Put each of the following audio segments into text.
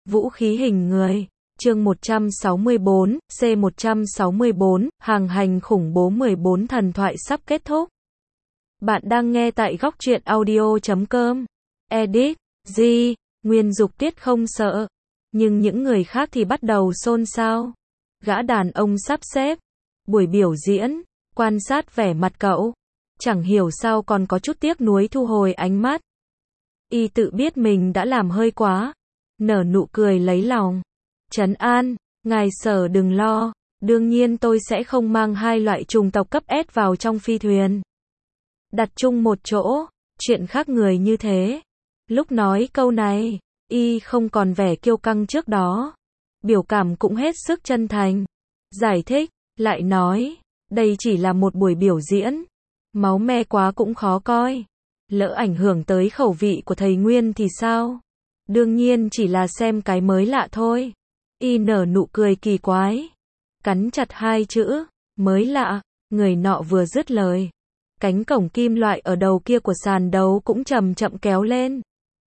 Vũ khí hình người. Chương 164, C164, hàng hành khủng bố 14 thần thoại sắp kết thúc. Bạn đang nghe tại góc truyện audio.com. Edit, G, Nguyên Dục Tuyết không sợ. Nhưng những người khác thì bắt đầu xôn xao. Gã đàn ông sắp xếp buổi biểu diễn, quan sát vẻ mặt cậu. Chẳng hiểu sao còn có chút tiếc nuối thu hồi ánh mắt. Y tự biết mình đã làm hơi quá. Nở nụ cười lấy lòng. Trấn an, ngài Sở đừng lo. Đương nhiên tôi sẽ không mang hai loại trùng tộc cấp S vào trong phi thuyền. Đặt chung một chỗ, chuyện khác người như thế. Lúc nói câu này, Y không còn vẻ kiêu căng trước đó. Biểu cảm cũng hết sức chân thành. Giải thích, lại nói, đây chỉ là một buổi biểu diễn. Máu me quá cũng khó coi. Lỡ ảnh hưởng tới khẩu vị của thầy Nguyên thì sao? Đương nhiên chỉ là xem cái mới lạ thôi. Y nở nụ cười kỳ quái. Cắn chặt hai chữ, mới lạ. Người nọ vừa dứt lời. Cánh cổng kim loại ở đầu kia của sàn đấu cũng chậm chậm kéo lên.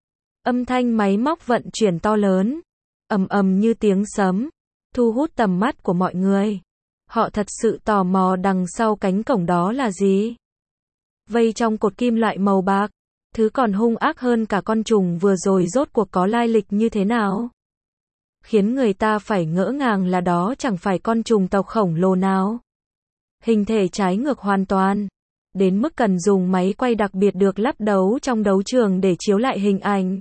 Âm thanh máy móc vận chuyển to lớn. Ầm ầm như tiếng sấm. Thu hút tầm mắt của mọi người. Họ thật sự tò mò đằng sau cánh cổng đó là gì? Vây trong cột kim loại màu bạc. Thứ còn hung ác hơn cả con trùng vừa rồi rốt cuộc có lai lịch như thế nào? Khiến người ta phải ngỡ ngàng là đó chẳng phải con trùng tộc khổng lồ nào. Hình thể trái ngược hoàn toàn. Đến mức cần dùng máy quay đặc biệt được lắp đấu trong đấu trường để chiếu lại hình ảnh.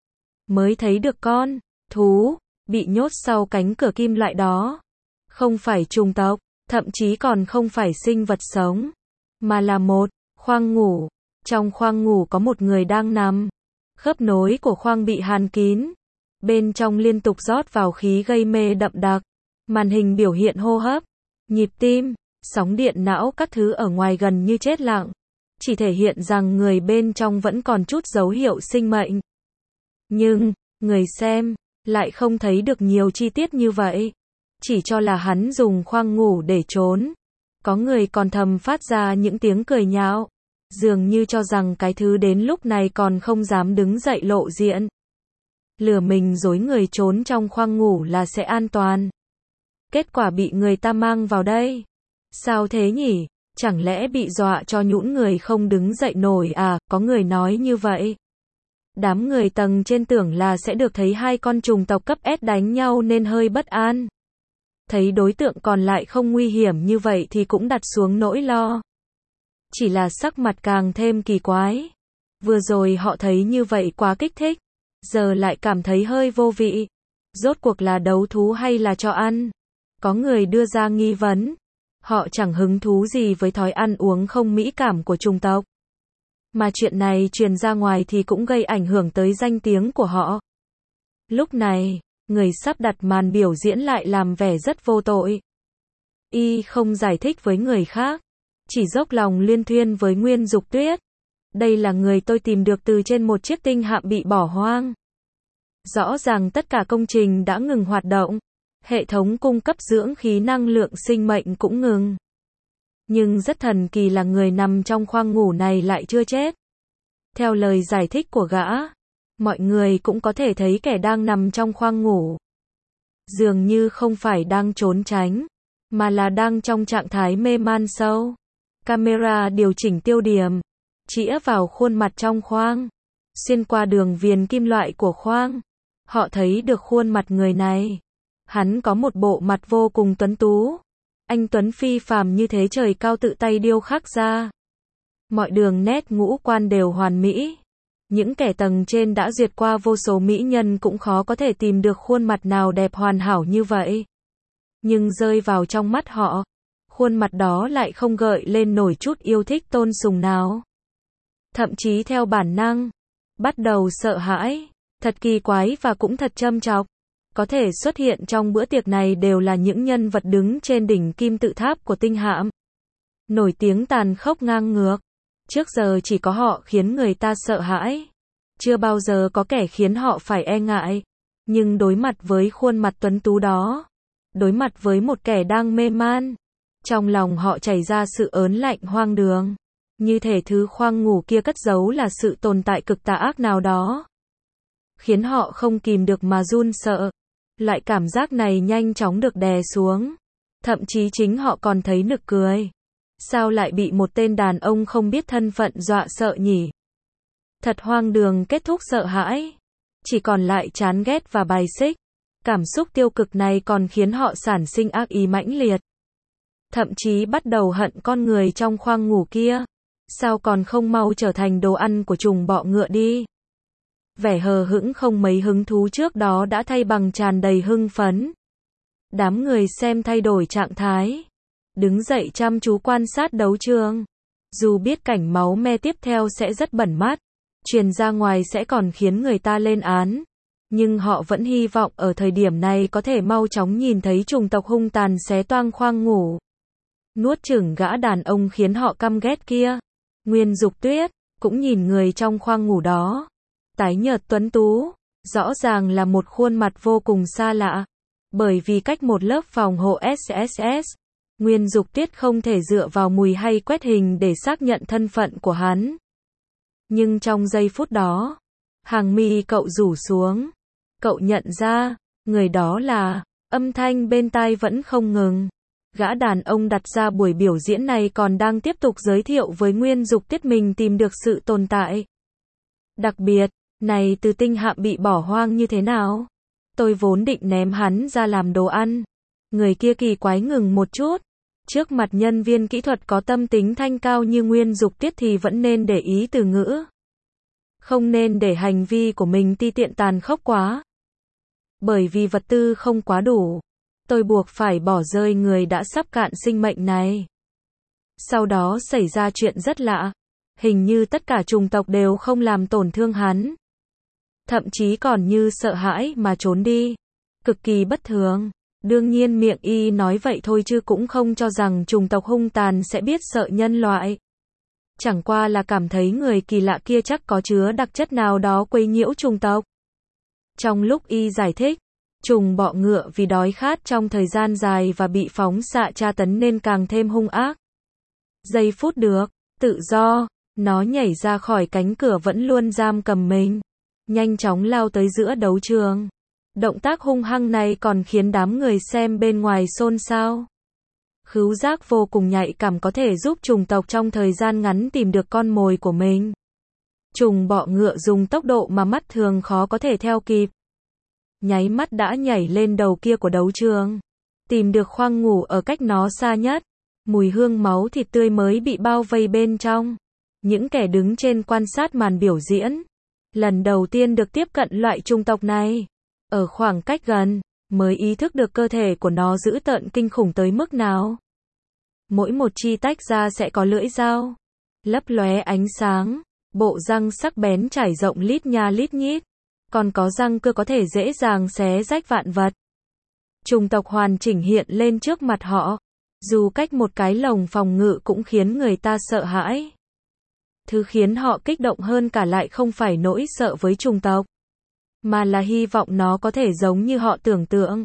Mới thấy được con thú bị nhốt sau cánh cửa kim loại đó. Không phải trùng tộc, thậm chí còn không phải sinh vật sống. Mà là một khoang ngủ. Trong khoang ngủ có một người đang nằm. Khớp nối của khoang bị hàn kín. Bên trong liên tục rót vào khí gây mê đậm đặc. Màn hình biểu hiện hô hấp, nhịp tim, sóng điện não các thứ ở ngoài gần như chết lặng. Chỉ thể hiện rằng người bên trong vẫn còn chút dấu hiệu sinh mệnh. Nhưng, người xem, lại không thấy được nhiều chi tiết như vậy. Chỉ cho là hắn dùng khoang ngủ để trốn. Có người còn thầm phát ra những tiếng cười nhạo. Dường như cho rằng cái thứ đến lúc này còn không dám đứng dậy lộ diện. Lừa mình dối người trốn trong khoang ngủ là sẽ an toàn. Kết quả bị người ta mang vào đây. Sao thế nhỉ? Chẳng lẽ bị dọa cho nhũn người không đứng dậy nổi à? Có người nói như vậy. Đám người tầng trên tưởng là sẽ được thấy hai con trùng tộc cấp S đánh nhau nên hơi bất an. Thấy đối tượng còn lại không nguy hiểm như vậy thì cũng đặt xuống nỗi lo. Chỉ là sắc mặt càng thêm kỳ quái. Vừa rồi họ thấy như vậy quá kích thích. Giờ lại cảm thấy hơi vô vị. Rốt cuộc là đấu thú hay là cho ăn? Có người đưa ra nghi vấn. Họ chẳng hứng thú gì với thói ăn uống không mỹ cảm của chủng tộc. Mà chuyện này truyền ra ngoài thì cũng gây ảnh hưởng tới danh tiếng của họ. Lúc này, người sắp đặt màn biểu diễn lại làm vẻ rất vô tội. Y không giải thích với người khác. Chỉ dốc lòng liên thuyên với Nguyên Dục Tuyết. Đây là người tôi tìm được từ trên một chiếc tinh hạm bị bỏ hoang. Rõ ràng tất cả công trình đã ngừng hoạt động. Hệ thống cung cấp dưỡng khí năng lượng sinh mệnh cũng ngừng. Nhưng rất thần kỳ là người nằm trong khoang ngủ này lại chưa chết. Theo lời giải thích của gã, mọi người cũng có thể thấy kẻ đang nằm trong khoang ngủ. Dường như không phải đang trốn tránh, mà là đang trong trạng thái mê man sâu. Camera điều chỉnh tiêu điểm, chĩa vào khuôn mặt trong khoang. Xuyên qua đường viền kim loại của khoang, họ thấy được khuôn mặt người này. Hắn có một bộ mặt vô cùng tuấn tú. Anh tuấn phi phàm như thế trời cao tự tay điêu khắc ra. Mọi đường nét ngũ quan đều hoàn mỹ. Những kẻ tầng trên đã duyệt qua vô số mỹ nhân cũng khó có thể tìm được khuôn mặt nào đẹp hoàn hảo như vậy. Nhưng rơi vào trong mắt họ, khuôn mặt đó lại không gợi lên nổi chút yêu thích tôn sùng nào. Thậm chí theo bản năng, bắt đầu sợ hãi. Thật kỳ quái và cũng thật châm chọc. Có thể xuất hiện trong bữa tiệc này đều là những nhân vật đứng trên đỉnh kim tự tháp của tinh hạm. Nổi tiếng tàn khốc ngang ngược. Trước giờ chỉ có họ khiến người ta sợ hãi. Chưa bao giờ có kẻ khiến họ phải e ngại. Nhưng đối mặt với khuôn mặt tuấn tú đó, đối mặt với một kẻ đang mê man, trong lòng họ chảy ra sự ớn lạnh hoang đường. Như thể thứ khoang ngủ kia cất giấu là sự tồn tại cực tà ác nào đó. khiến họ không kìm được mà run sợ. Loại cảm giác này nhanh chóng được đè xuống. Thậm chí chính họ còn thấy nực cười. Sao lại bị một tên đàn ông không biết thân phận dọa sợ nhỉ? Thật hoang đường. Kết thúc sợ hãi. Chỉ còn lại chán ghét và bài xích. Cảm xúc tiêu cực này còn khiến họ sản sinh ác ý mãnh liệt. Thậm chí bắt đầu hận con người trong khoang ngủ kia. Sao còn không mau trở thành đồ ăn của trùng bọ ngựa đi? Vẻ hờ hững không mấy hứng thú trước đó đã thay bằng tràn đầy hưng phấn. Đám người xem thay đổi trạng thái. Đứng dậy chăm chú quan sát đấu trường. Dù biết cảnh máu me tiếp theo sẽ rất bẩn mắt, truyền ra ngoài sẽ còn khiến người ta lên án. Nhưng họ vẫn hy vọng ở thời điểm này có thể mau chóng nhìn thấy chủng tộc hung tàn xé toang khoang ngủ. Nuốt chửng gã đàn ông khiến họ căm ghét kia. Nguyên Dục Tuyết cũng nhìn người trong khoang ngủ đó. Tái nhợt tuấn tú, rõ ràng là một khuôn mặt vô cùng xa lạ. Bởi vì cách một lớp phòng hộ SSS, Nguyên Dục Tuyết không thể dựa vào mùi hay quét hình để xác nhận thân phận của hắn. Nhưng trong giây phút đó, hàng mi cậu rủ xuống. Cậu nhận ra, người đó là, âm thanh bên tai vẫn không ngừng. Gã đàn ông đặt ra buổi biểu diễn này còn đang tiếp tục giới thiệu với Nguyên Dục Tuyết mình tìm được sự tồn tại đặc biệt này từ tinh hạm bị bỏ hoang như thế nào. Tôi vốn định ném hắn ra làm đồ ăn. Người kia kỳ quái ngừng một chút. Trước mặt nhân viên kỹ thuật có tâm tính thanh cao như Nguyên Dục Tuyết thì vẫn nên để ý từ ngữ. Không nên để hành vi của mình ti tiện tàn khốc quá. Bởi vì vật tư không quá đủ, tôi buộc phải bỏ rơi người đã sắp cạn sinh mệnh này. Sau đó xảy ra chuyện rất lạ. Hình như tất cả chủng tộc đều không làm tổn thương hắn. Thậm chí còn như sợ hãi mà trốn đi. Cực kỳ bất thường. Đương nhiên miệng y nói vậy thôi chứ cũng không cho rằng chủng tộc hung tàn sẽ biết sợ nhân loại. Chẳng qua là cảm thấy người kỳ lạ kia chắc có chứa đặc chất nào đó quấy nhiễu chủng tộc. Trong lúc y giải thích, trùng bọ ngựa vì đói khát trong thời gian dài và bị phóng xạ tra tấn nên càng thêm hung ác. Giây phút được tự do, nó nhảy ra khỏi cánh cửa vẫn luôn giam cầm mình, nhanh chóng lao tới giữa đấu trường. Động tác hung hăng này còn khiến đám người xem bên ngoài xôn xao. Khứu giác vô cùng nhạy cảm có thể giúp chủng tộc trong thời gian ngắn tìm được con mồi của mình. Trùng bọ ngựa dùng tốc độ mà mắt thường khó có thể theo kịp. Nháy mắt đã nhảy lên đầu kia của đấu trường. Tìm được khoang ngủ ở cách nó xa nhất. Mùi hương máu thịt tươi mới bị bao vây bên trong. Những kẻ đứng trên quan sát màn biểu diễn. Lần đầu tiên được tiếp cận loại chủng tộc này. Ở khoảng cách gần, mới ý thức được cơ thể của nó dữ tợn kinh khủng tới mức nào. Mỗi một chi tách ra sẽ có lưỡi dao. Lấp lóe ánh sáng. Bộ răng sắc bén trải rộng lít nha lít nhít. Còn có răng cưa có thể dễ dàng xé rách vạn vật. Chủng tộc hoàn chỉnh hiện lên trước mặt họ. Dù cách một cái lồng phòng ngự cũng khiến người ta sợ hãi. Thứ khiến họ kích động hơn cả lại không phải nỗi sợ với chủng tộc, mà là hy vọng nó có thể giống như họ tưởng tượng.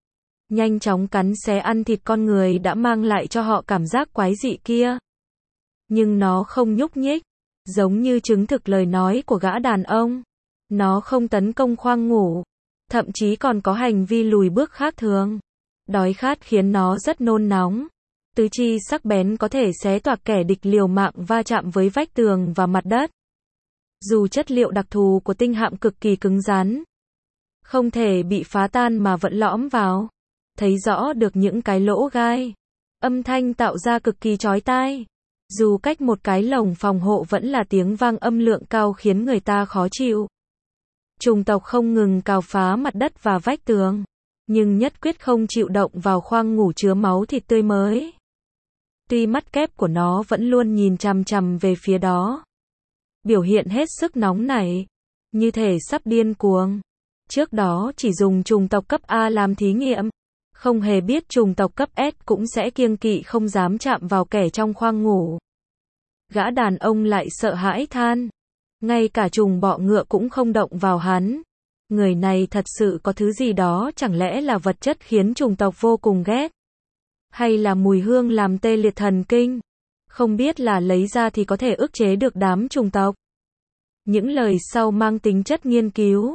Nhanh chóng cắn xé ăn thịt con người đã mang lại cho họ cảm giác quái dị kia. Nhưng nó không nhúc nhích, giống như chứng thực lời nói của gã đàn ông. Nó không tấn công khoang ngủ, thậm chí còn có hành vi lùi bước khác thường. Đói khát khiến nó rất nôn nóng. Tứ chi sắc bén có thể xé toạc kẻ địch liều mạng va chạm với vách tường và mặt đất. Dù chất liệu đặc thù của tinh hạm cực kỳ cứng rắn, không thể bị phá tan mà vẫn lõm vào. Thấy rõ được những cái lỗ gai. Âm thanh tạo ra cực kỳ chói tai. Dù cách một cái lồng phòng hộ vẫn là tiếng vang âm lượng cao khiến người ta khó chịu. Chủng tộc không ngừng cào phá mặt đất và vách tường, nhưng nhất quyết không chịu động vào khoang ngủ chứa máu thịt tươi mới. Tuy mắt kép của nó vẫn luôn nhìn chằm chằm về phía đó. Biểu hiện hết sức nóng nảy, như thể sắp điên cuồng. Trước đó chỉ dùng chủng tộc cấp A làm thí nghiệm, không hề biết chủng tộc cấp S cũng sẽ kiêng kỵ không dám chạm vào kẻ trong khoang ngủ. Gã đàn ông lại sợ hãi than. Ngay cả trùng bọ ngựa cũng không động vào hắn. Người này thật sự có thứ gì đó, chẳng lẽ là vật chất khiến chủng tộc vô cùng ghét? Hay là mùi hương làm tê liệt thần kinh? Không biết là lấy ra thì có thể ức chế được đám chủng tộc. Những lời sau mang tính chất nghiên cứu.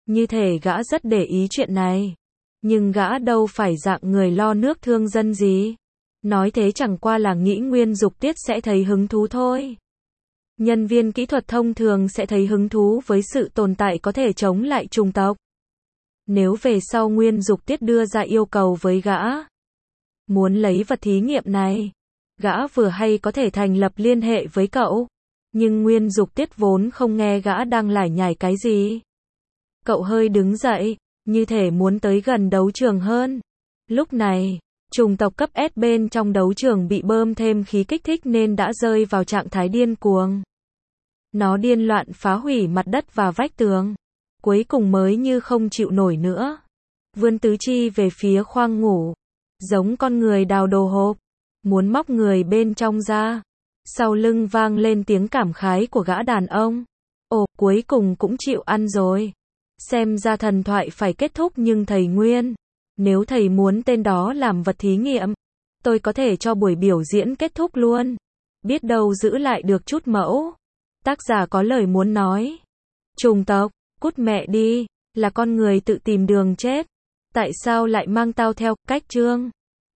Như thể gã rất để ý chuyện này. Nhưng gã đâu phải dạng người lo nước thương dân gì. Nói thế chẳng qua là nghĩ Nguyên Dục Tiết sẽ thấy hứng thú thôi. Nhân viên kỹ thuật thông thường sẽ thấy hứng thú với sự tồn tại có thể chống lại chủng tộc. Nếu về sau Nguyên Dục Tiết đưa ra yêu cầu với gã, muốn lấy vật thí nghiệm này, gã vừa hay có thể thành lập liên hệ với cậu. Nhưng Nguyên Dục Tiết vốn không nghe gã đang lải nhải cái gì. Cậu hơi đứng dậy, như thể muốn tới gần đấu trường hơn. Lúc này, chủng tộc cấp S bên trong đấu trường bị bơm thêm khí kích thích nên đã rơi vào trạng thái điên cuồng. Nó điên loạn phá hủy mặt đất và vách tường. Cuối cùng mới như không chịu nổi nữa. Vươn tứ chi về phía khoang ngủ. Giống con người đào đồ hộp. Muốn móc người bên trong ra. Sau lưng vang lên tiếng cảm khái của gã đàn ông. Ồ, cuối cùng cũng chịu ăn rồi. Xem ra thần thoại phải kết thúc nhưng thầy Nguyên. Nếu thầy muốn tên đó làm vật thí nghiệm, tôi có thể cho buổi biểu diễn kết thúc luôn. Biết đâu giữ lại được chút mẫu. Tác giả có lời muốn nói. Chủng tộc, cút mẹ đi, là con người tự tìm đường chết. Tại sao lại mang tao theo, cách chương?